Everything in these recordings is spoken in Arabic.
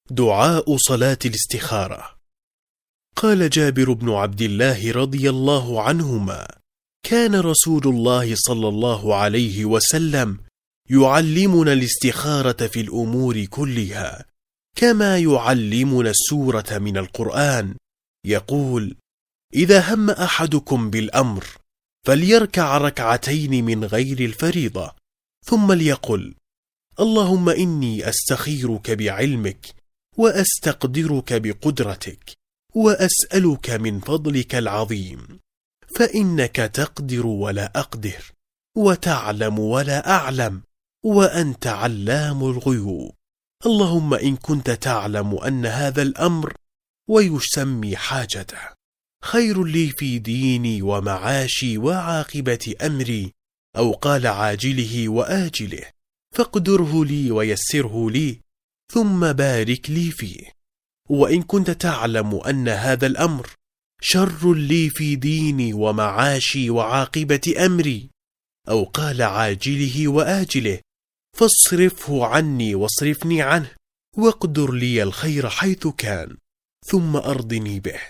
دعاء صلاة الاستخارة. قال جابر بن عبد الله رضي الله عنهما: كان رسول الله صلى الله عليه وسلم يعلمنا الاستخارة في الأمور كلها كما يعلمنا السورة من القرآن. يقول: إذا هم أحدكم بالأمر فليركع ركعتين من غير الفريضة، ثم ليقل: اللهم إني أستخيرك بعلمك وأستقدرك بقدرتك وأسألك من فضلك العظيم، فإنك تقدر ولا أقدر، وتعلم ولا أعلم، وأنت علام الغيوب. اللهم إن كنت تعلم أن هذا الأمر ويسمي حاجته خير لي في ديني ومعاشي وعاقبة أمري، أو قال عاجله وآجله، فاقدره لي ويسره لي، ثم بارك لي فيه. وإن كنت تعلم أن هذا الأمر شر لي في ديني ومعاشي وعاقبة أمري، أو قال عاجله وآجله، فاصرفه عني واصرفني عنه، واقدر لي الخير حيث كان، ثم أرضني به.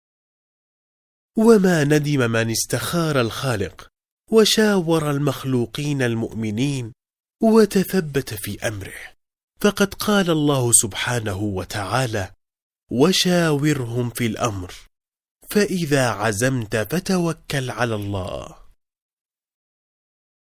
وما ندم من استخار الخالق وشاور المخلوقين المؤمنين وتثبت في أمره، فقد قال الله سبحانه وتعالى: وشاورهم في الأمر، فإذا عزمت فتوكل على الله.